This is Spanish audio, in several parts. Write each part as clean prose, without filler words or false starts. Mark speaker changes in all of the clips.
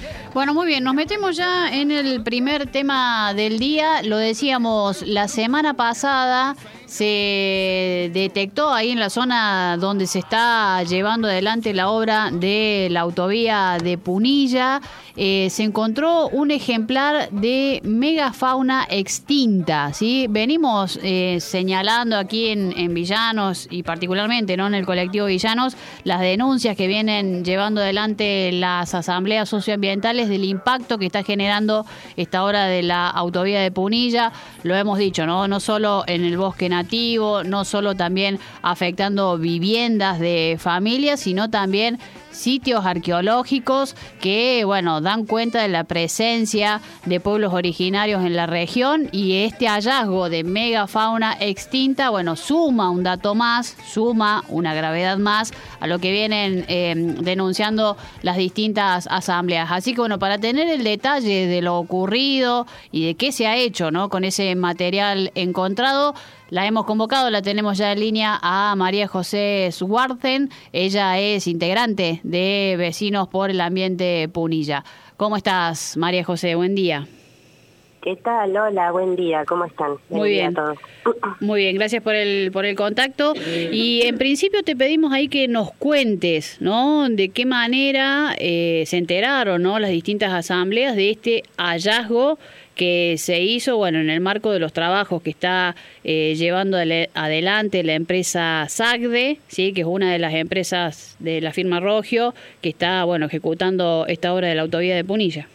Speaker 1: Bueno, muy bien, nos metemos ya en el primer tema del día. Lo decíamos la semana pasada, se detectó ahí en la zona donde se está llevando adelante la obra de la autovía de Punilla, se encontró un ejemplar de megafauna extinta, ¿sí? Venimos señalando aquí en Villanos y particularmente, ¿no?, en el colectivo Villanos, las denuncias que vienen llevando adelante las asambleas socioambientales del impacto que está generando esta obra de la autovía de Punilla. Lo hemos dicho, no solo en el bosque nativo, no solo también afectando viviendas de familias, sino también sitios arqueológicos que, bueno, dan cuenta de la presencia de pueblos originarios en la región, y este hallazgo de megafauna extinta, bueno, suma un dato más, suma una gravedad más a lo que vienen denunciando las distintas asambleas. Así que, bueno, para tener el detalle de lo ocurrido y de qué se ha hecho, ¿no?, con ese material encontrado, la hemos convocado, la tenemos ya en línea a María José Swartzen. Ella es integrante de Vecinos por el Ambiente Punilla. ¿Cómo estás, María José? Buen día.
Speaker 2: ¿Qué tal? Hola, buen día. ¿Cómo están?
Speaker 1: Muy bien.
Speaker 2: A todos.
Speaker 1: Muy bien, gracias por el contacto. Y en principio te pedimos ahí que nos cuentes, ¿no?, de qué manera se enteraron, ¿no?, las distintas asambleas de este hallazgo que se hizo, bueno, en el marco de los trabajos que está llevando adelante la empresa SAGDE, ¿sí?, que es una de las empresas de la firma Rogio, que está, bueno, ejecutando esta obra de la autovía de Punilla.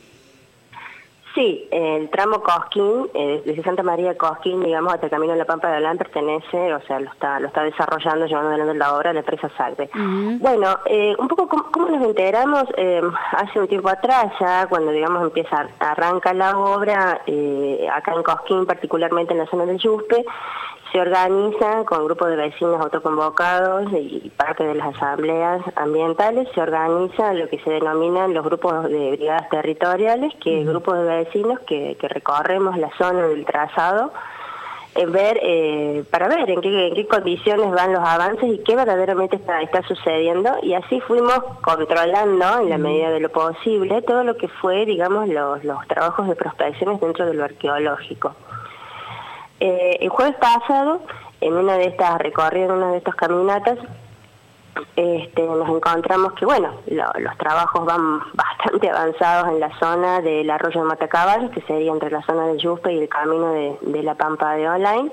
Speaker 2: Sí, el tramo Cosquín, desde Santa María de Cosquín, digamos, hasta el Camino de la Pampa de Olán, pertenece, o sea, lo está desarrollando, llevando adelante la obra la empresa SAGDE. Bueno, un poco cómo nos enteramos hace un tiempo atrás, ya cuando, digamos, arranca la obra, acá en Cosquín, particularmente en la zona del Yuspe, se organiza con grupos de vecinos autoconvocados y parte de las asambleas ambientales, se organiza lo que se denominan los grupos de brigadas territoriales, que grupos de vecinos que recorremos la zona del trazado, para ver en qué condiciones van los avances y qué verdaderamente está sucediendo, y así fuimos controlando en la medida de lo posible todo lo que fue, digamos, los trabajos de prospecciones dentro de lo arqueológico. El jueves pasado, en una de estas recorridas, en una de estas caminatas, nos encontramos que, bueno, los trabajos van bastante avanzados en la zona del arroyo de Matacaballos, que sería entre la zona del Yuspe y el camino de la Pampa de Olán.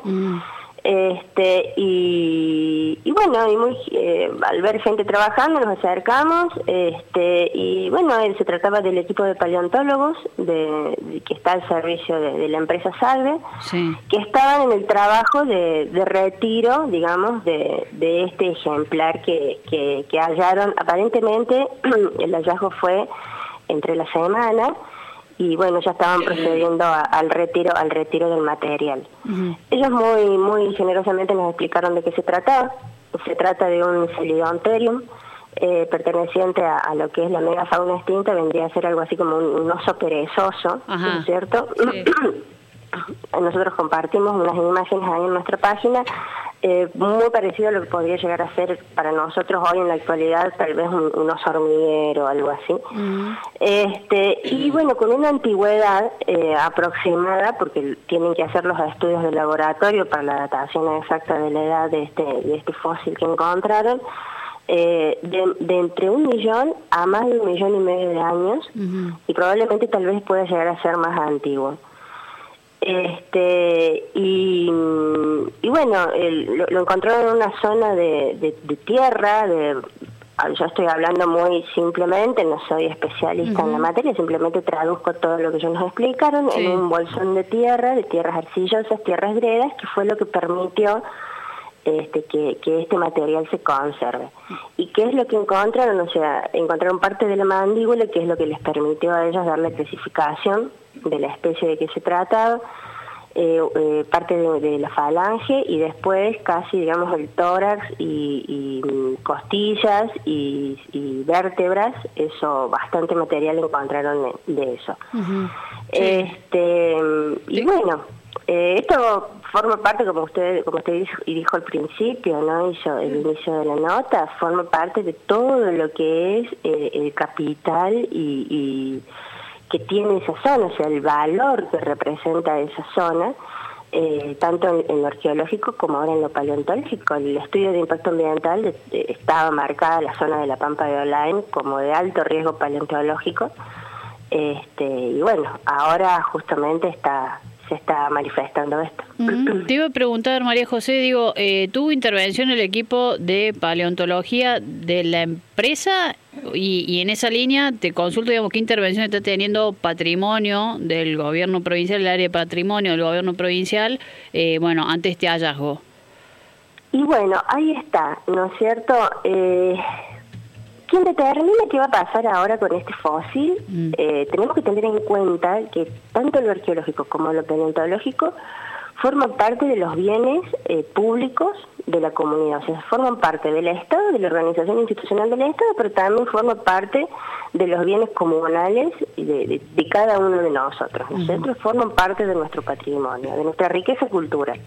Speaker 2: Y bueno, al ver gente trabajando nos acercamos, y bueno, se trataba del equipo de paleontólogos que está al servicio de la empresa SAGDE, sí, que estaban en el trabajo de retiro, digamos, de este ejemplar que hallaron. Aparentemente el hallazgo fue entre la semana, y bueno, ya estaban procediendo al retiro del material. Ellos muy generosamente nos explicaron de qué se trataba. Se trata de un Celidonterium, perteneciente a lo que es la megafauna extinta, vendría a ser algo así como un oso perezoso, ¿no es cierto? Sí. Nosotros compartimos unas imágenes ahí en nuestra página, muy parecido a lo que podría llegar a ser para nosotros hoy en la actualidad, tal vez un oso hormiguero o algo así. Y bueno, con una antigüedad aproximada, porque tienen que hacer los estudios de laboratorio para la datación exacta de la edad de este fósil que encontraron, de entre 1 millón a más de 1,5 millones de años, y probablemente tal vez pueda llegar a ser más antiguo. Y bueno, lo encontraron en una zona de tierra, yo estoy hablando muy simplemente, no soy especialista en la materia, simplemente traduzco todo lo que ellos nos explicaron, en un bolsón de tierras arcillosas, tierras gredas, que fue lo que permitió que este material se conserve. ¿Y qué es lo que encontraron? O sea, encontraron parte de la mandíbula, que es lo que les permitió a ellos dar la clasificación de la especie de que se trataba, parte de la falange, y después casi, digamos, el tórax y costillas y vértebras. Eso, bastante material encontraron de eso. Y bueno, esto forma parte, como usted dijo al principio, ¿no? El inicio de la nota, forma parte de todo lo que es el capital y que tiene esa zona, o sea, el valor que representa esa zona, tanto en lo arqueológico como ahora en lo paleontológico. El estudio de impacto ambiental estaba marcada la zona de la Pampa de Olain como de alto riesgo paleontológico, y bueno, ahora justamente se está manifestando esto.
Speaker 1: Te iba a preguntar, María José, ¿tuvo intervención el equipo de paleontología de la empresa? Y en esa línea te consulto, ¿qué intervención está teniendo Patrimonio del gobierno provincial, el área de patrimonio del gobierno provincial, ante este hallazgo?
Speaker 2: Y bueno, ahí está, ¿no es cierto? ¿Quién determina qué va a pasar ahora con este fósil? Tenemos que tener en cuenta que tanto lo arqueológico como lo paleontológico forman parte de los bienes públicos de la comunidad, o sea, forman parte del Estado, de la organización institucional del Estado, pero también forman parte de los bienes comunales de cada uno de nosotros. Nosotros forman parte de nuestro patrimonio, de nuestra riqueza cultural.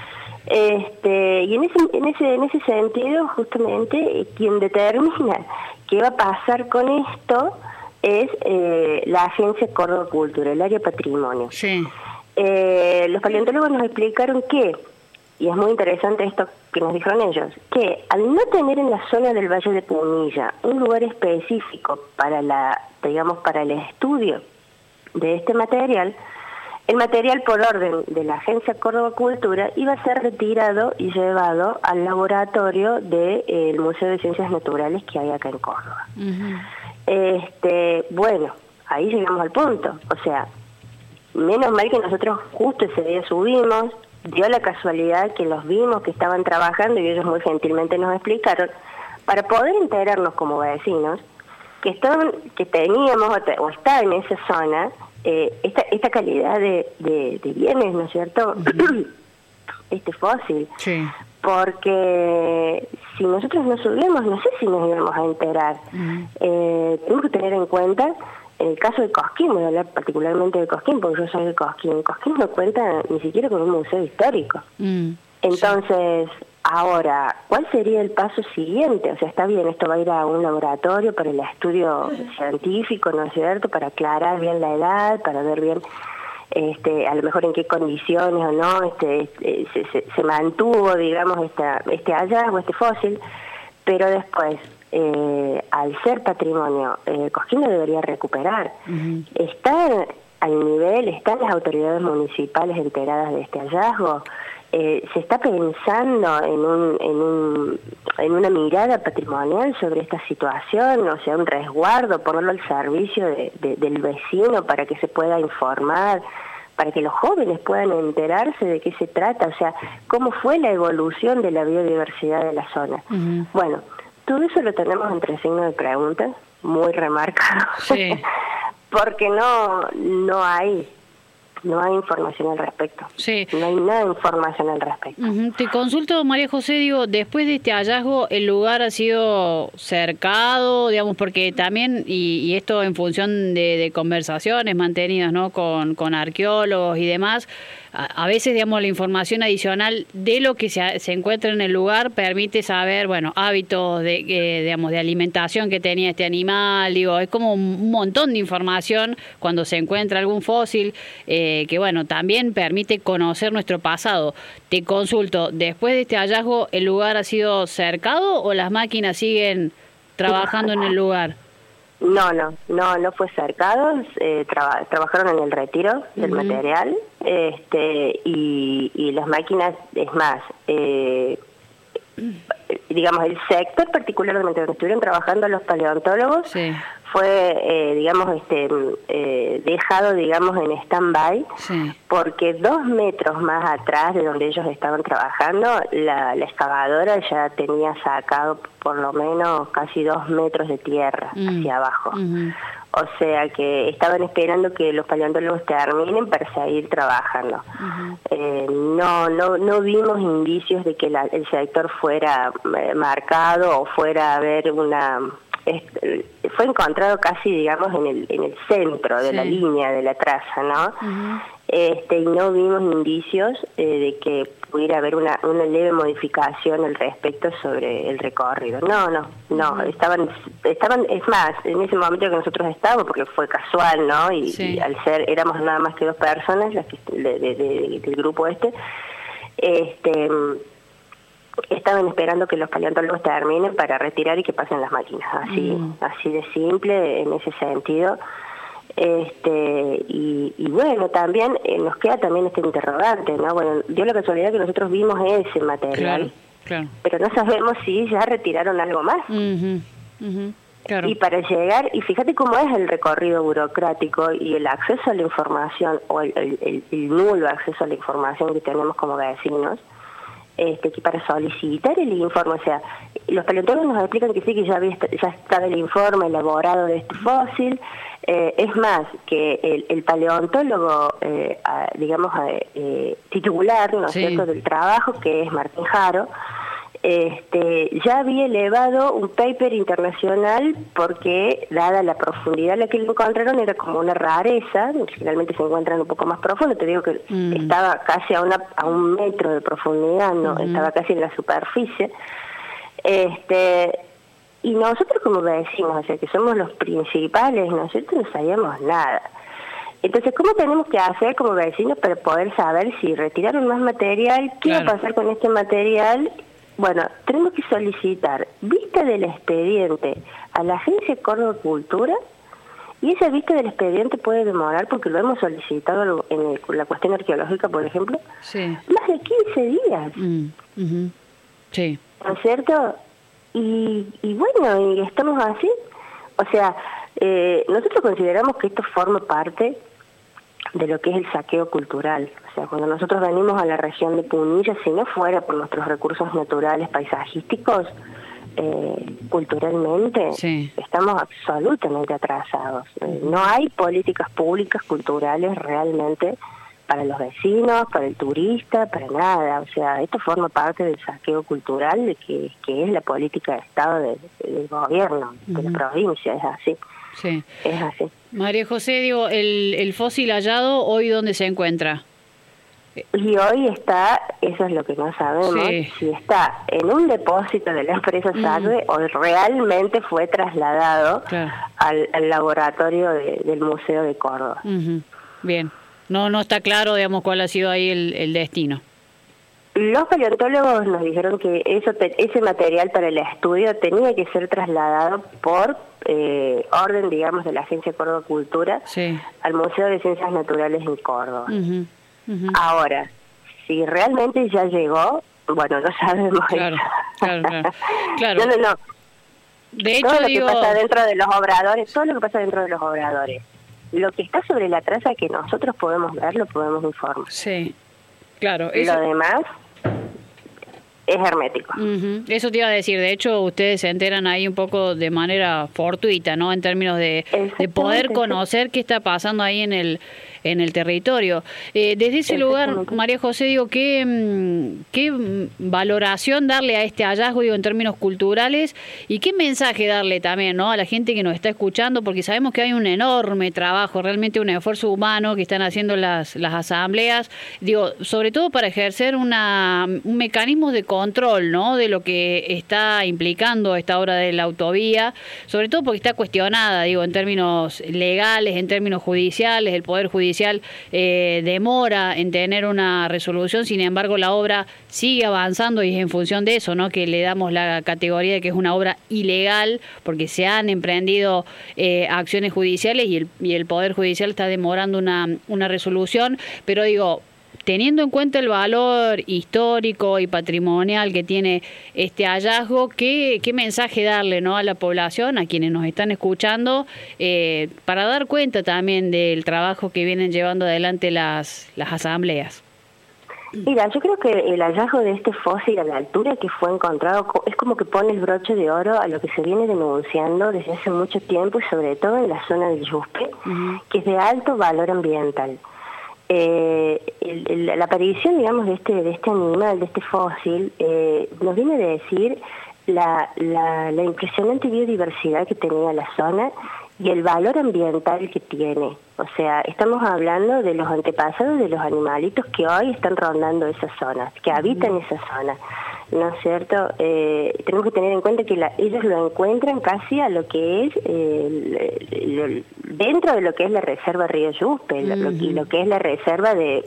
Speaker 2: Y en ese sentido, justamente, quien determina qué va a pasar con esto es la Agencia Córdoba Cultura, el área patrimonio.
Speaker 1: Sí.
Speaker 2: Los paleontólogos nos explicaron que, y es muy interesante esto que nos dijeron ellos, que al no tener en la zona del Valle de Punilla un lugar específico para el estudio de este material, el material por orden de la Agencia Córdoba Cultura iba a ser retirado y llevado al laboratorio del Museo de Ciencias Naturales que hay acá en Córdoba. Bueno, ahí llegamos al punto, o sea, menos mal que nosotros justo ese día subimos, dio la casualidad que los vimos que estaban trabajando y ellos muy gentilmente nos explicaron, para poder enterarnos como vecinos, que teníamos o está en esa zona esta calidad de bienes, ¿no es cierto? Este fósil. Sí. Porque si nosotros no subimos, no sé si nos íbamos a enterar. Tenemos que tener en cuenta, en el caso de Cosquín, voy a hablar particularmente de Cosquín, porque yo soy de Cosquín. Cosquín no cuenta ni siquiera con un museo histórico. Entonces, ahora, ¿cuál sería el paso siguiente? O sea, está bien, esto va a ir a un laboratorio para el estudio científico, ¿no es cierto?, para aclarar bien la edad, para ver bien a lo mejor en qué condiciones o no se mantuvo, digamos, este hallazgo, este fósil, pero después, al ser patrimonio, Cosquín lo debería recuperar. ¿Están las autoridades municipales enteradas de este hallazgo? ¿Se está pensando en una mirada patrimonial sobre esta situación? O sea, un resguardo, ponerlo al servicio del vecino para que se pueda informar, para que los jóvenes puedan enterarse de qué se trata, o sea, cómo fue la evolución de la biodiversidad de la zona. Bueno, todo eso lo tenemos entre signos de pregunta, muy remarcado, sí. Porque no hay información al respecto. Sí. No hay nada de información al respecto.
Speaker 1: Te consulto, María José, después de este hallazgo, ¿el lugar ha sido cercado, porque también, y esto en función de conversaciones mantenidas, ¿no?, con arqueólogos y demás, a veces, la información adicional de lo que se encuentra en el lugar permite saber, hábitos de alimentación que tenía este animal, es como un montón de información cuando se encuentra algún fósil, que también permite conocer nuestro pasado. Te consulto, después de este hallazgo, ¿el lugar ha sido cercado o las máquinas siguen trabajando en el lugar?
Speaker 2: No fue cercado, trabajaron en el retiro del material, y las máquinas, es más, digamos, el sector particularmente donde estuvieron trabajando los paleontólogos, sí, fue, dejado, en stand-by, sí, porque 2 metros más atrás de donde ellos estaban trabajando, la excavadora ya tenía sacado por lo menos casi 2 metros de tierra hacia abajo. O sea que estaban esperando que los paleontólogos terminen para seguir trabajando. No vimos indicios de que el sector fuera marcado o fuera a haber fue encontrado casi, digamos, en el centro de la línea de la traza, ¿no? Y no vimos indicios de que pudiera haber una leve modificación al respecto sobre el recorrido. No, estaban, es más, en ese momento que nosotros estábamos, porque fue casual, ¿no? Y al ser, éramos nada más que 2 personas las que, del grupo estaban esperando que los paleontólogos terminen para retirar y que pasen las máquinas, así de simple en ese sentido. Y bueno, también nos queda también este interrogante, ¿no? Bueno, dio la casualidad que nosotros vimos ese material,
Speaker 1: claro.
Speaker 2: Pero no sabemos si ya retiraron algo más. Claro. Y para llegar, y fíjate cómo es el recorrido burocrático y el acceso a la información, o el nulo acceso a la información que tenemos como vecinos, que para solicitar el informe, o sea, los paleontólogos nos explican que sí, que ya estaba el informe elaborado de este fósil. Es más, que el paleontólogo, titular, ¿no es cierto?, del trabajo, que es Martín Jaro, ya había elevado un paper internacional porque, dada la profundidad en la que lo encontraron, era como una rareza. Generalmente se encuentran un poco más profundo. Te digo que estaba casi a 1 metro de profundidad, no, estaba casi en la superficie. Y nosotros como vecinos, o sea, que somos los principales, nosotros no sabíamos nada. Entonces, ¿cómo tenemos que hacer como vecinos para poder saber si retiraron más material? ¿Qué va a pasar con este material? Bueno, tenemos que solicitar vista del expediente a la Agencia Córdoba Cultura, y esa vista del expediente puede demorar, porque lo hemos solicitado en la cuestión arqueológica, por ejemplo, más de 15 días.
Speaker 1: Sí.
Speaker 2: ¿No es cierto? Y bueno, y estamos así. O sea, nosotros consideramos que esto forma parte de lo que es el saqueo cultural. O sea, cuando nosotros venimos a la región de Punilla, si no fuera por nuestros recursos naturales, paisajísticos, culturalmente, estamos absolutamente atrasados. No hay políticas públicas culturales realmente para los vecinos, para el turista, para nada. O sea, esto forma parte del saqueo cultural de que es la política de Estado del gobierno, de la provincia, es así.
Speaker 1: Sí.
Speaker 2: Es así.
Speaker 1: María José, digo, el fósil hallado, ¿hoy dónde se encuentra?
Speaker 2: Y hoy está, eso es lo que no sabemos, si está en un depósito de la empresa SACDE o realmente fue trasladado al laboratorio del Museo de Córdoba.
Speaker 1: Bien, no está claro, digamos, cuál ha sido ahí el destino.
Speaker 2: Los paleontólogos nos dijeron que ese material para el estudio tenía que ser trasladado por orden, digamos, de la Agencia Córdoba Cultura al Museo de Ciencias Naturales en Córdoba. Ahora, si realmente ya llegó, bueno, no sabemos.
Speaker 1: Claro.
Speaker 2: No.
Speaker 1: De hecho,
Speaker 2: todo lo que pasa dentro de los obradores, lo que está sobre la traza que nosotros podemos ver, lo podemos informar.
Speaker 1: Sí, claro.
Speaker 2: Lo demás es hermético.
Speaker 1: Eso te iba a decir. De hecho, ustedes se enteran ahí un poco de manera fortuita, ¿no? En términos de poder conocer qué está pasando ahí en el territorio. Desde ese lugar, María José, digo, ¿qué valoración darle a este hallazgo, digo, en términos culturales, y qué mensaje darle también, ¿no?, a la gente que nos está escuchando? Porque sabemos que hay un enorme trabajo, realmente un esfuerzo humano que están haciendo las asambleas, digo, sobre todo para ejercer un mecanismo de control, ¿no?, de lo que está implicando esta obra de la autovía, sobre todo porque está cuestionada, digo, en términos legales, en términos judiciales. El Poder Judicial demora en tener una resolución, sin embargo la obra sigue avanzando, y es en función de eso, ¿no?, que le damos la categoría de que es una obra ilegal, porque se han emprendido acciones judiciales y el Poder Judicial está demorando una resolución. Pero digo, teniendo en cuenta el valor histórico y patrimonial que tiene este hallazgo, ¿qué mensaje darle, ¿no?, a la población, a quienes nos están escuchando, para dar cuenta también del trabajo que vienen llevando adelante las asambleas?
Speaker 2: Mira, yo creo que el hallazgo de este fósil a la altura que fue encontrado es como que pone el broche de oro a lo que se viene denunciando desde hace mucho tiempo, y sobre todo en la zona del Yuspe, que es de alto valor ambiental. La aparición, digamos, de este animal, de este fósil, nos viene a decir la impresionante biodiversidad que tenía la zona y el valor ambiental que tiene. O sea, estamos hablando de los antepasados de los animalitos que hoy están rondando esas zonas, que habitan esa zona, ¿no es cierto? Tenemos que tener en cuenta que ellos lo encuentran casi a lo que es dentro de lo que es la reserva Río Yuspe, lo que es la reserva de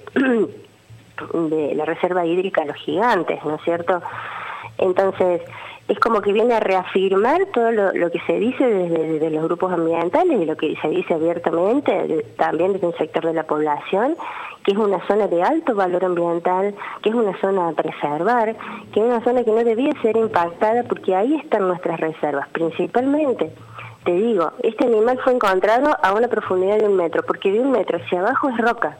Speaker 2: la reserva hídrica Los Gigantes, ¿no es cierto? Entonces, es como que viene a reafirmar todo lo que se dice desde los grupos ambientales y lo que se dice abiertamente también desde un sector de la población, que es una zona de alto valor ambiental, que es una zona a preservar, que es una zona que no debía ser impactada porque ahí están nuestras reservas, principalmente. Te digo, este animal fue encontrado a una profundidad de 1 metro, porque de 1 metro hacia abajo es roca.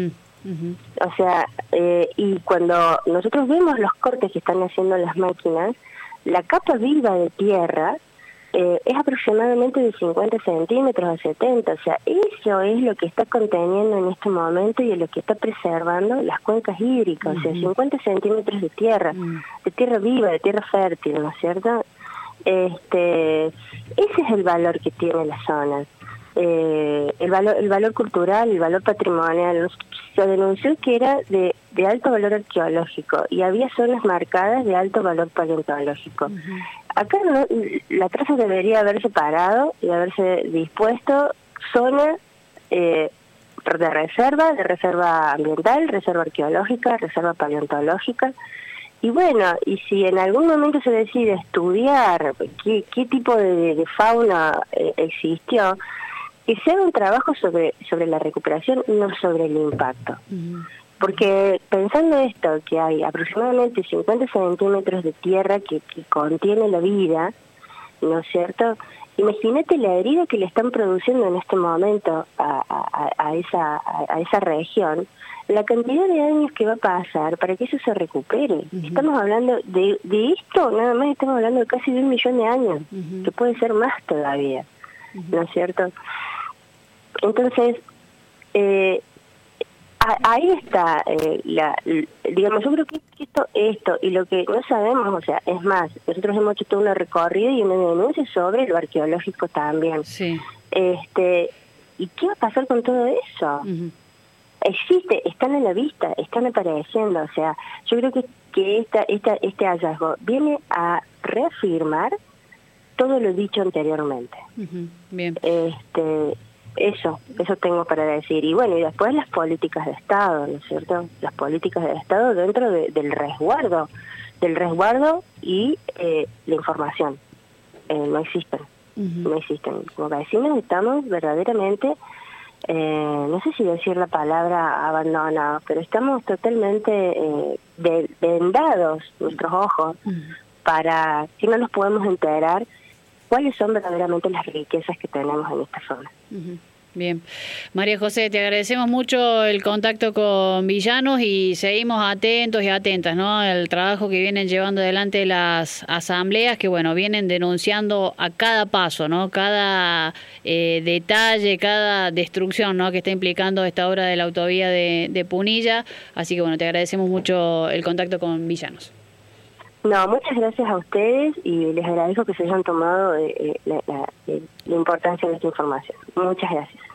Speaker 2: O sea, y cuando nosotros vemos los cortes que están haciendo las máquinas, la capa viva de tierra es aproximadamente de 50 centímetros a 70, o sea, eso es lo que está conteniendo en este momento y es lo que está preservando las cuencas hídricas, o sea, 50 centímetros de tierra viva, de tierra fértil, ¿no es cierto? Ese es el valor que tiene la zona. El valor cultural, el valor patrimonial. Se denunció que era de alto valor arqueológico y había zonas marcadas de alto valor paleontológico. Acá la traza debería haber separado y haberse dispuesto zona de reserva ambiental, reserva arqueológica, reserva paleontológica. Y bueno, y si en algún momento se decide estudiar qué tipo de fauna existió, que se haga un trabajo sobre la recuperación, no sobre el impacto. Porque pensando esto, que hay aproximadamente 50 centímetros de tierra que contiene la vida, ¿no es cierto? Imagínate la herida que le están produciendo en este momento a esa región, la cantidad de años que va a pasar para que eso se recupere. Estamos hablando de esto, nada más estamos hablando de casi de 1 millón de años, que puede ser más todavía, ¿no es cierto? Entonces, ahí está, digamos, yo creo que esto y lo que no sabemos, o sea, es más, nosotros hemos hecho todo un recorrido y una denuncia sobre lo arqueológico también. Sí. ¿Y qué va a pasar con todo eso? Existe, están a la vista, están apareciendo, o sea, yo creo que este hallazgo viene a reafirmar todo lo dicho anteriormente.
Speaker 1: Bien.
Speaker 2: Eso tengo para decir. Y bueno, y después las políticas de Estado, ¿no es cierto? Las políticas de Estado dentro del resguardo y la información. No existen. Como vecinos estamos verdaderamente, no sé si decir la palabra abandonados, pero estamos totalmente vendados nuestros ojos para que no nos podemos enterar cuáles son verdaderamente las riquezas que tenemos en esta zona.
Speaker 1: Bien. María José, te agradecemos mucho el contacto con Villanos y seguimos atentos y atentas, ¿no?, al trabajo que vienen llevando adelante las asambleas, que bueno, vienen denunciando a cada paso, ¿no?, cada detalle, cada destrucción, ¿no?, que está implicando esta obra de la autovía de Punilla. Así que bueno, te agradecemos mucho el contacto con Villanos.
Speaker 2: No, muchas gracias a ustedes y les agradezco que se hayan tomado la importancia de esta información. Muchas gracias.